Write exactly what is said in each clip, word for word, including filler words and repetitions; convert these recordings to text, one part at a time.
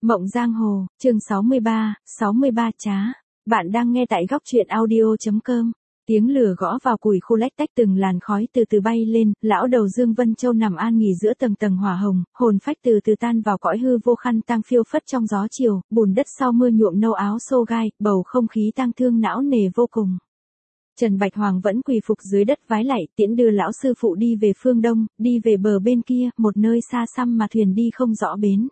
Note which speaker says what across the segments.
Speaker 1: Mộng Giang Hồ, chương sáu mươi ba, sáu mươi ba trá. Bạn đang nghe tại góc truyện audio.com. Tiếng lửa gõ vào cùi khu lách tách, từng làn khói từ từ bay lên, lão đầu Dương Vân Châu nằm an nghỉ giữa tầng tầng hỏa hồng, hồn phách từ từ tan vào cõi hư vô, khăn tang phiêu phất trong gió chiều, bùn đất sau mưa nhuộm nâu áo xô gai, bầu không khí tang thương não nề vô cùng. Trần Bạch Hoàng vẫn quỳ phục dưới đất vái lạy, tiễn đưa lão sư phụ đi về phương đông, đi về bờ bên kia, một nơi xa xăm mà thuyền đi không rõ bến.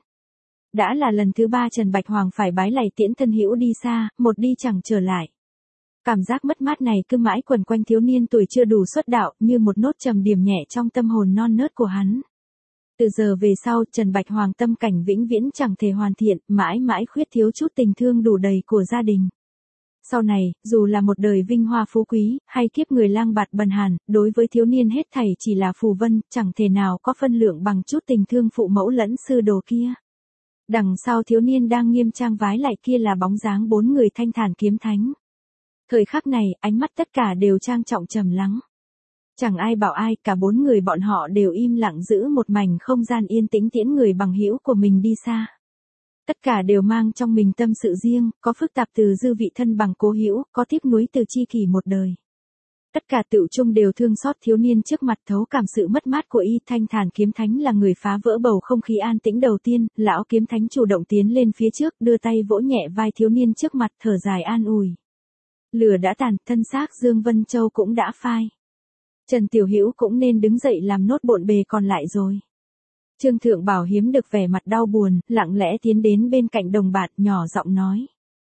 Speaker 1: Đã là lần thứ ba Trần Bạch Hoàng phải bái lạy tiễn thân hữu đi xa, một đi chẳng trở lại. Cảm giác mất mát này cứ mãi quẩn quanh thiếu niên tuổi chưa đủ xuất đạo, như một nốt trầm điểm nhẹ trong tâm hồn non nớt của hắn. Từ giờ về sau, Trần Bạch Hoàng tâm cảnh vĩnh viễn chẳng thể hoàn thiện, mãi mãi khuyết thiếu chút tình thương đủ đầy của gia đình. Sau này, dù là một đời vinh hoa phú quý, hay kiếp người lang bạt bần hàn, đối với thiếu niên hết thảy chỉ là phù vân, chẳng thể nào có phân lượng bằng chút tình thương phụ mẫu lẫn sư đồ kia. Đằng sau thiếu niên đang nghiêm trang vái lại kia là bóng dáng bốn người thanh thản kiếm thánh. Thời khắc này, ánh mắt tất cả đều trang trọng trầm lắng. Chẳng ai bảo ai, cả bốn người bọn họ đều im lặng giữ một mảnh không gian yên tĩnh tiễn người bằng hữu của mình đi xa. Tất cả đều mang trong mình tâm sự riêng, có phức tạp từ dư vị thân bằng cố hữu, có tiếc nuối từ chi kỷ một đời. Tất cả tựu chung đều thương xót thiếu niên trước mặt, thấu cảm sự mất mát của y. Thanh thản kiếm thánh là người phá vỡ bầu không khí an tĩnh đầu tiên, lão kiếm thánh chủ động tiến lên phía trước, đưa tay vỗ nhẹ vai thiếu niên trước mặt, thở dài an ủi. Lửa đã tàn, thân xác Dương Vân Châu cũng đã phai. Trần Tiểu Hữu cũng nên đứng dậy làm nốt bộn bề còn lại rồi. Trương Thượng Bảo hiếm được vẻ mặt đau buồn, lặng lẽ tiến đến bên cạnh đồng bạn, nhỏ giọng nói.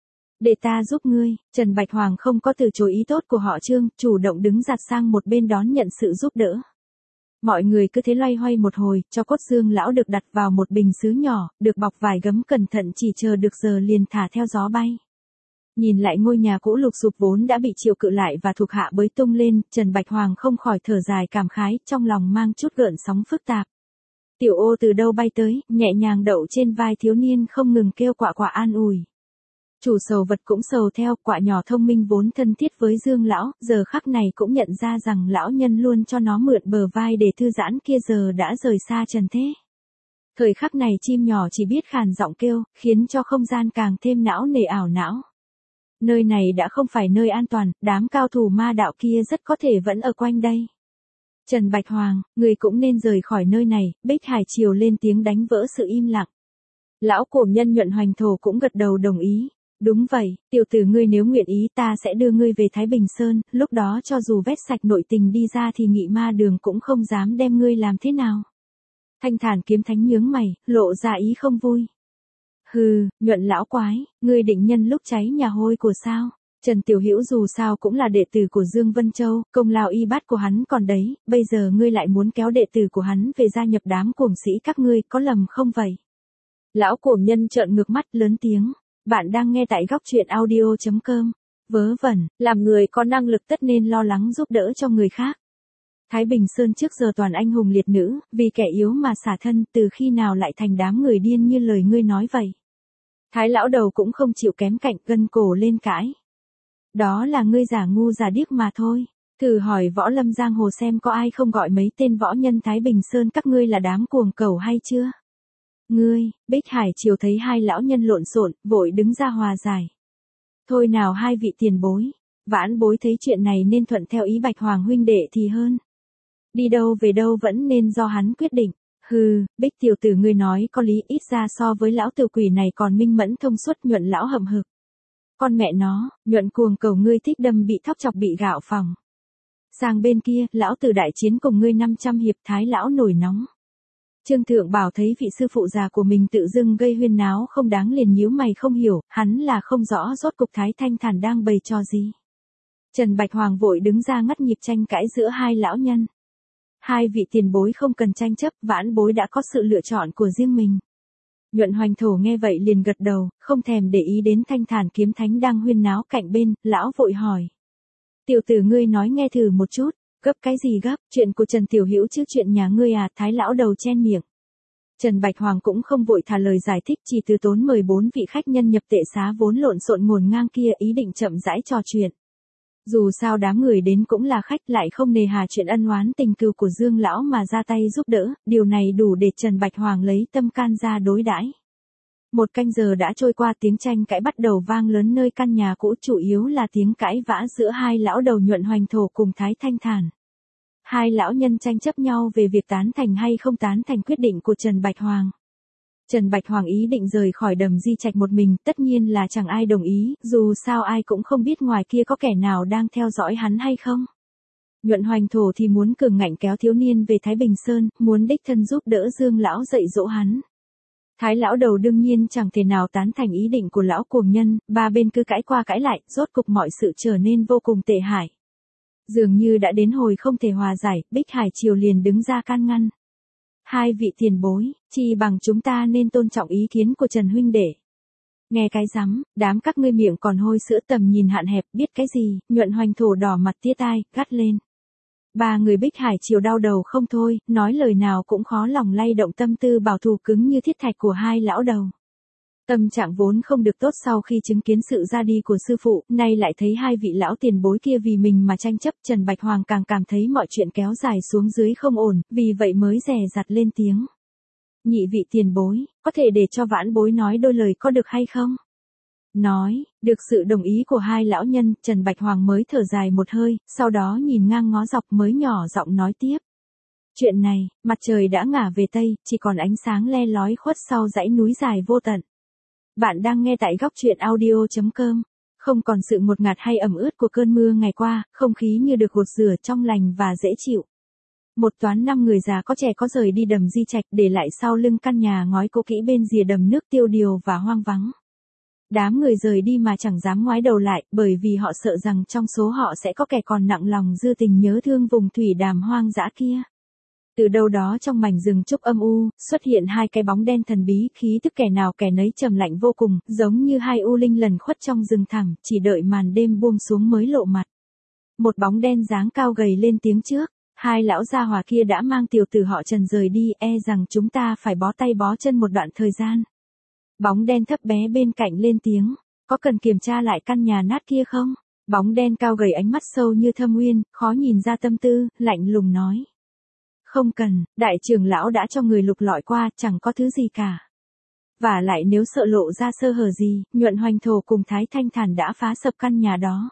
Speaker 1: Để ta giúp ngươi. Trần Bạch Hoàng không có từ chối ý tốt của họ Trương, chủ động đứng giặt sang một bên đón nhận sự giúp đỡ. Mọi người cứ thế loay hoay một hồi, cho cốt Dương lão được đặt vào một bình sứ nhỏ, được bọc vải gấm cẩn thận, chỉ chờ được giờ liền thả theo gió bay. Nhìn lại ngôi nhà cũ lục sụp vốn đã bị Triệu Cự lại và thuộc hạ bới tung lên, Trần Bạch Hoàng không khỏi thở dài cảm khái, trong lòng mang chút gợn sóng phức tạp. Tiểu Ô từ đâu bay tới, nhẹ nhàng đậu trên vai thiếu niên, không ngừng kêu quạ quạ an ủi. Chủ sầu vật cũng sầu theo, quạ nhỏ thông minh vốn thân thiết với Dương lão, giờ khắc này cũng nhận ra rằng lão nhân luôn cho nó mượn bờ vai để thư giãn kia giờ đã rời xa trần thế. Thời khắc này chim nhỏ chỉ biết khàn giọng kêu, khiến cho không gian càng thêm não nề ảo não. Nơi này đã không phải nơi an toàn, đám cao thủ ma đạo kia rất có thể vẫn ở quanh đây. Trần Bạch Hoàng, người cũng nên rời khỏi nơi này. Bích Hải Triều lên tiếng đánh vỡ sự im lặng. Lão cổ nhân Nhuận Hoành Thổ cũng gật đầu đồng ý. Đúng vậy, tiểu tử ngươi nếu nguyện ý ta sẽ đưa ngươi về Thái Bình Sơn, lúc đó cho dù vét sạch nội tình đi ra thì Nghị Ma Đường cũng không dám đem ngươi làm thế nào. Thanh thản kiếm thánh nhướng mày, lộ ra ý không vui. Hừ, Nhuận lão quái, ngươi định nhân lúc cháy nhà hôi của sao? Trần Tiểu Hữu dù sao cũng là đệ tử của Dương Vân Châu, công lao y bát của hắn còn đấy, bây giờ ngươi lại muốn kéo đệ tử của hắn về gia nhập đám cuồng sĩ các ngươi, có lầm không vậy? Lão cổ nhân trợn ngược mắt lớn tiếng. Bạn đang nghe tại góc truyện audio.com. Vớ vẩn, làm người có năng lực tất nên lo lắng giúp đỡ cho người khác. Thái Bình Sơn trước giờ toàn anh hùng liệt nữ, vì kẻ yếu mà xả thân, từ khi nào lại thành đám người điên như lời ngươi nói vậy? Thái lão đầu cũng không chịu kém cạnh, gân cổ lên cãi. Đó là ngươi giả ngu giả điếc mà thôi. Thử hỏi võ lâm giang hồ xem có ai không gọi mấy tên võ nhân Thái Bình Sơn các ngươi là đám cuồng cẩu hay chưa? Ngươi, Bích Hải Triều thấy hai lão nhân lộn xộn, vội đứng ra hòa giải. Thôi nào hai vị tiền bối, vãn bối thấy chuyện này nên thuận theo ý Bạch Hoàng huynh đệ thì hơn. Đi đâu về đâu vẫn nên do hắn quyết định. Hừ, Bích tiểu tử ngươi nói có lý, ít ra so với lão tử quỷ này còn minh mẫn thông suốt. Nhuận lão hậm hực. Con mẹ nó, Nhuận cuồng cầu ngươi thích đâm bị thóc chọc bị gạo phòng. Sang bên kia, lão tử đại chiến cùng ngươi năm trăm hiệp. Thái lão nổi nóng. Trương Thượng Bảo thấy vị sư phụ già của mình tự dưng gây huyên náo không đáng liền nhíu mày không hiểu, hắn là không rõ rốt cục Thái Thanh Thản đang bày trò gì. Trần Bạch Hoàng vội đứng ra ngắt nhịp tranh cãi giữa hai lão nhân. Hai vị tiền bối không cần tranh chấp, vãn bối đã có sự lựa chọn của riêng mình. Nhuận Hoành Thổ nghe vậy liền gật đầu, không thèm để ý đến Thanh Thản kiếm thánh đang huyên náo cạnh bên, lão vội hỏi. Tiểu tử ngươi nói nghe thử một chút. Gấp cái gì gấp, chuyện của Trần Tiểu Hữu chứ chuyện nhà ngươi à? Thái lão đầu chen miệng. Trần Bạch Hoàng cũng không vội thả lời giải thích, chỉ từ tốn mời bốn vị khách nhân nhập tệ xá vốn lộn xộn ngổn ngang kia, ý định chậm rãi trò chuyện. Dù sao đám người đến cũng là khách, lại không nề hà chuyện ân oán tình cừu của Dương lão mà ra tay giúp đỡ, điều này đủ để Trần Bạch Hoàng lấy tâm can ra đối đãi. Một canh giờ đã trôi qua, tiếng tranh cãi bắt đầu vang lớn nơi căn nhà cũ, chủ yếu là tiếng cãi vã giữa hai lão đầu Nhuận Hoành Thổ cùng Thái Thanh Thản. Hai lão nhân tranh chấp nhau về việc tán thành hay không tán thành quyết định của Trần Bạch Hoàng. Trần Bạch Hoàng ý định rời khỏi Đầm Di Trạch một mình, tất nhiên là chẳng ai đồng ý, dù sao ai cũng không biết ngoài kia có kẻ nào đang theo dõi hắn hay không. Nhuận Hoành Thổ thì muốn cường ngạnh kéo thiếu niên về Thái Bình Sơn, muốn đích thân giúp đỡ Dương lão dạy dỗ hắn. Thái lão đầu đương nhiên chẳng thể nào tán thành ý định của lão cuồng nhân, ba bên cứ cãi qua cãi lại, rốt cục mọi sự trở nên vô cùng tệ hại. Dường như đã đến hồi không thể hòa giải, Bích Hải Triều liền đứng ra can ngăn. Hai vị tiền bối, chi bằng chúng ta nên tôn trọng ý kiến của Trần huynh đệ. Nghe cái rắm, đám các ngươi miệng còn hôi sữa, tầm nhìn hạn hẹp, biết cái gì? Nhuận Hoành Thổ đỏ mặt tía tai, gắt lên. Ba người Bích Hải Triều đau đầu không thôi, nói lời nào cũng khó lòng lay động tâm tư bảo thủ cứng như thiết thạch của hai lão đầu. Tâm trạng vốn không được tốt sau khi chứng kiến sự ra đi của sư phụ, nay lại thấy hai vị lão tiền bối kia vì mình mà tranh chấp, Trần Bạch Hoàng càng cảm thấy mọi chuyện kéo dài xuống dưới không ổn, vì vậy mới dè dặt lên tiếng. Nhị vị tiền bối, có thể để cho vãn bối nói đôi lời có được hay không? Nói, được sự đồng ý của hai lão nhân, Trần Bạch Hoàng mới thở dài một hơi, sau đó nhìn ngang ngó dọc mới nhỏ giọng nói tiếp. Chuyện này, mặt trời đã ngả về Tây, chỉ còn ánh sáng le lói khuất sau dãy núi dài vô tận. Bạn đang nghe tại góc truyện audio chấm com. Không còn sự ngột ngạt hay ẩm ướt của cơn mưa ngày qua, không khí như được gột rửa trong lành và dễ chịu. Một toán năm người già có trẻ có rời đi Đầm Di Trạch, để lại sau lưng căn nhà ngói cũ kỹ bên rìa đầm nước tiêu điều và hoang vắng. Đám người rời đi mà chẳng dám ngoái đầu lại, bởi vì họ sợ rằng trong số họ sẽ có kẻ còn nặng lòng dư tình nhớ thương vùng thủy đàm hoang dã kia. Từ đâu đó trong mảnh rừng trúc âm u, xuất hiện hai cái bóng đen thần bí, khí tức kẻ nào kẻ nấy trầm lạnh vô cùng, giống như hai u linh lần khuất trong rừng thẳm, chỉ đợi màn đêm buông xuống mới lộ mặt. Một bóng đen dáng cao gầy lên tiếng trước, hai lão gia hỏa kia đã mang tiểu tử họ Trần rời đi, e rằng chúng ta phải bó tay bó chân một đoạn thời gian. Bóng đen thấp bé bên cạnh lên tiếng, có cần kiểm tra lại căn nhà nát kia không? Bóng đen cao gầy ánh mắt sâu như thâm uyên, khó nhìn ra tâm tư, lạnh lùng nói. Không cần, đại trưởng lão đã cho người lục lọi qua, chẳng có thứ gì cả. Và lại nếu sợ lộ ra sơ hở gì, Nhuận Hoành Thổ cùng Thái Thanh Thản đã phá sập căn nhà đó.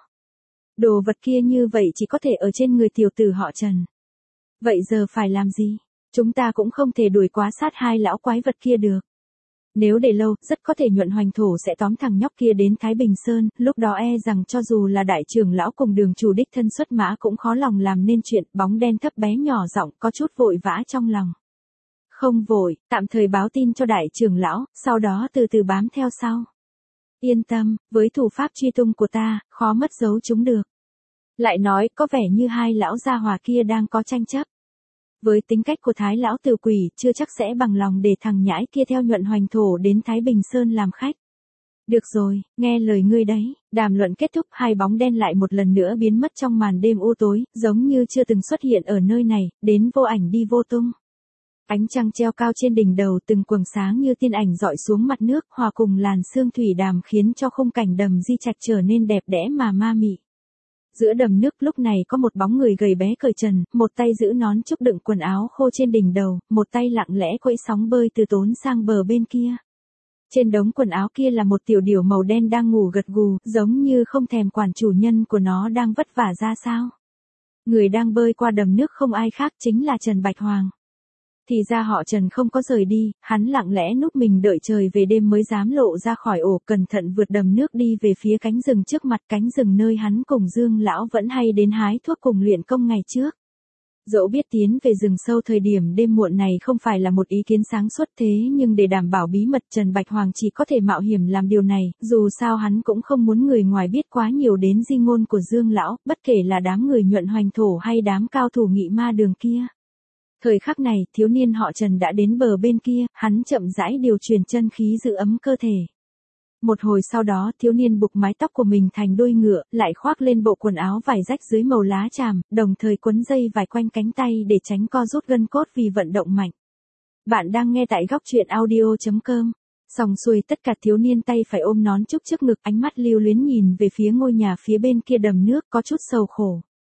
Speaker 1: Đồ vật kia như vậy chỉ có thể ở trên người tiểu tử họ Trần. Vậy giờ phải làm gì? Chúng ta cũng không thể đuổi quá sát hai lão quái vật kia được. Nếu để lâu, rất có thể Nhuận Hoành Thổ sẽ tóm thằng nhóc kia đến Thái Bình Sơn, lúc đó e rằng cho dù là đại trưởng lão cùng đường chủ đích thân xuất mã cũng khó lòng làm nên chuyện. Bóng đen thấp bé nhỏ giọng có chút vội vã trong lòng. Không vội, tạm thời báo tin cho đại trưởng lão, sau đó từ từ bám theo sau. Yên tâm, với thủ pháp truy tung của ta, khó mất dấu chúng được. Lại nói, có vẻ như hai lão gia hòa kia đang có tranh chấp. Với tính cách của Thái lão tử quỷ, chưa chắc sẽ bằng lòng để thằng nhãi kia theo Nhuận Hoành Thổ đến Thái Bình Sơn làm khách. Được rồi, nghe lời ngươi đấy. Đàm luận kết thúc, hai bóng đen lại một lần nữa biến mất trong màn đêm u tối, giống như chưa từng xuất hiện ở nơi này, đến vô ảnh đi vô tung. Ánh trăng treo cao trên đỉnh đầu, từng quầng sáng như tiên ảnh dọi xuống mặt nước, hòa cùng làn sương thủy đàm khiến cho khung cảnh Đầm Di Trạch trở nên đẹp đẽ mà ma mị. Giữa đầm nước lúc này có một bóng người gầy bé cởi trần, một tay giữ nón trúc đựng quần áo khô trên đỉnh đầu, một tay lặng lẽ quẫy sóng bơi từ tốn sang bờ bên kia. Trên đống quần áo kia là một tiểu điểu màu đen đang ngủ gật gù, giống như không thèm quản chủ nhân của nó đang vất vả ra sao. Người đang bơi qua đầm nước không ai khác chính là Trần Bạch Hoàng. Thì ra họ Trần không có rời đi, hắn lặng lẽ núp mình đợi trời về đêm mới dám lộ ra khỏi ổ, cẩn thận vượt đầm nước đi về phía cánh rừng trước mặt, cánh rừng nơi hắn cùng Dương lão vẫn hay đến hái thuốc cùng luyện công ngày trước. Dẫu biết tiến về rừng sâu thời điểm đêm muộn này không phải là một ý kiến sáng suốt, thế nhưng để đảm bảo bí mật Trần Bạch Hoàng chỉ có thể mạo hiểm làm điều này, dù sao hắn cũng không muốn người ngoài biết quá nhiều đến di ngôn của Dương lão, bất kể là đám người Nhuận Hoành Thổ hay đám cao thủ Nghị Ma Đường kia. Thời khắc này, thiếu niên họ Trần đã đến bờ bên kia, hắn chậm rãi điều chuyển chân khí giữ ấm cơ thể. Một hồi sau đó, thiếu niên buộc mái tóc của mình thành đuôi ngựa, lại khoác lên bộ quần áo vải rách dưới màu lá tràm, đồng thời quấn dây vải quanh cánh tay để tránh co rút gân cốt vì vận động mạnh. Bạn đang nghe tại góc truyện audio chấm com. Xong xuôi tất cả, thiếu niên tay phải ôm nón trúc trước ngực, ánh mắt lưu luyến nhìn về phía ngôi nhà phía bên kia đầm nước có chút sầu khổ.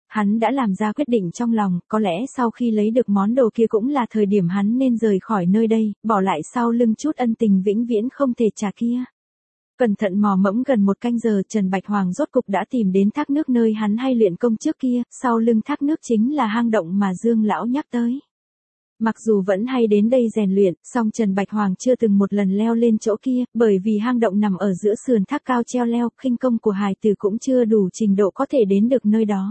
Speaker 1: Hắn đã làm ra quyết định trong lòng, có lẽ sau khi lấy được món đồ kia cũng là thời điểm hắn nên rời khỏi nơi đây, bỏ lại sau lưng chút ân tình vĩnh viễn không thể trả kia. Cẩn thận mò mẫm gần một canh giờ, Trần Bạch Hoàng rốt cục đã tìm đến thác nước nơi hắn hay luyện công trước kia, sau lưng thác nước chính là hang động mà Dương lão nhắc tới. Mặc dù vẫn hay đến đây rèn luyện, song Trần Bạch Hoàng chưa từng một lần leo lên chỗ kia, bởi vì hang động nằm ở giữa sườn thác cao treo leo, khinh công của hài tử cũng chưa đủ trình độ có thể đến được nơi đó.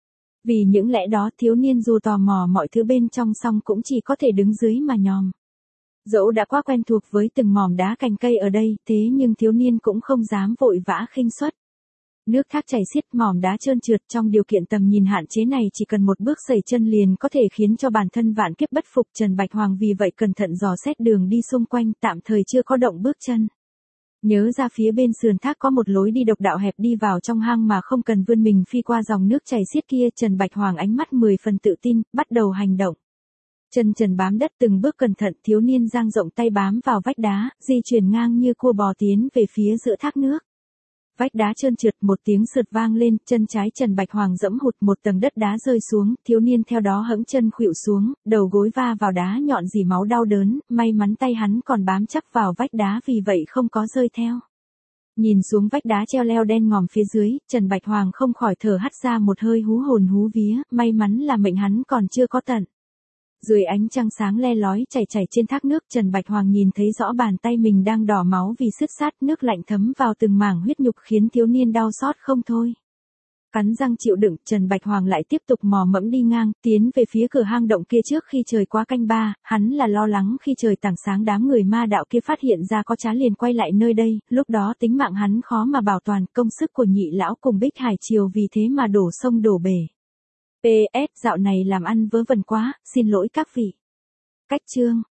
Speaker 1: Vì những lẽ đó thiếu niên dù tò mò mọi thứ bên trong song cũng chỉ có thể đứng dưới mà nhòm. Dẫu đã quá quen thuộc với từng mỏm đá cành cây ở đây, thế nhưng thiếu niên cũng không dám vội vã khinh suất. Nước thác chảy xiết, mỏm đá trơn trượt, trong điều kiện tầm nhìn hạn chế này chỉ cần một bước sẩy chân liền có thể khiến cho bản thân vạn kiếp bất phục. Trần Bạch Hoàng vì vậy cẩn thận dò xét đường đi xung quanh, tạm thời chưa có động bước chân. Nhớ ra phía bên sườn thác có một lối đi độc đạo hẹp đi vào trong hang mà không cần vươn mình phi qua dòng nước chảy xiết kia, Trần Bạch Hoàng ánh mắt mười phần tự tin, bắt đầu hành động. Chân trần bám đất từng bước cẩn thận, thiếu niên dang rộng tay bám vào vách đá, di chuyển ngang như cua bò tiến về phía giữa thác nước. Vách đá trơn trượt, một tiếng sượt vang lên, chân trái Trần Bạch Hoàng dẫm hụt, một tầng đất đá rơi xuống, thiếu niên theo đó hẫng chân khuỵu xuống, đầu gối va vào đá nhọn rỉ máu đau đớn, may mắn tay hắn còn bám chắc vào vách đá vì vậy không có rơi theo. Nhìn xuống vách đá treo leo đen ngòm phía dưới, Trần Bạch Hoàng không khỏi thở hắt ra một hơi hú hồn hú vía, may mắn là mệnh hắn còn chưa có tận. Dưới ánh trăng sáng le lói chảy chảy trên thác nước, Trần Bạch Hoàng nhìn thấy rõ bàn tay mình đang đỏ máu vì sứt sát, nước lạnh thấm vào từng mảng huyết nhục khiến thiếu niên đau xót không thôi. Cắn răng chịu đựng, Trần Bạch Hoàng lại tiếp tục mò mẫm đi ngang, tiến về phía cửa hang động kia trước khi trời quá canh ba, hắn là lo lắng khi trời tảng sáng đám người ma đạo kia phát hiện ra có trá liền quay lại nơi đây, lúc đó tính mạng hắn khó mà bảo toàn, công sức của Nhị lão cùng Bích Hải Triều vì thế mà đổ sông đổ bể. pê ét Dạo này làm ăn vớ vẩn quá, xin lỗi các vị. Cách chương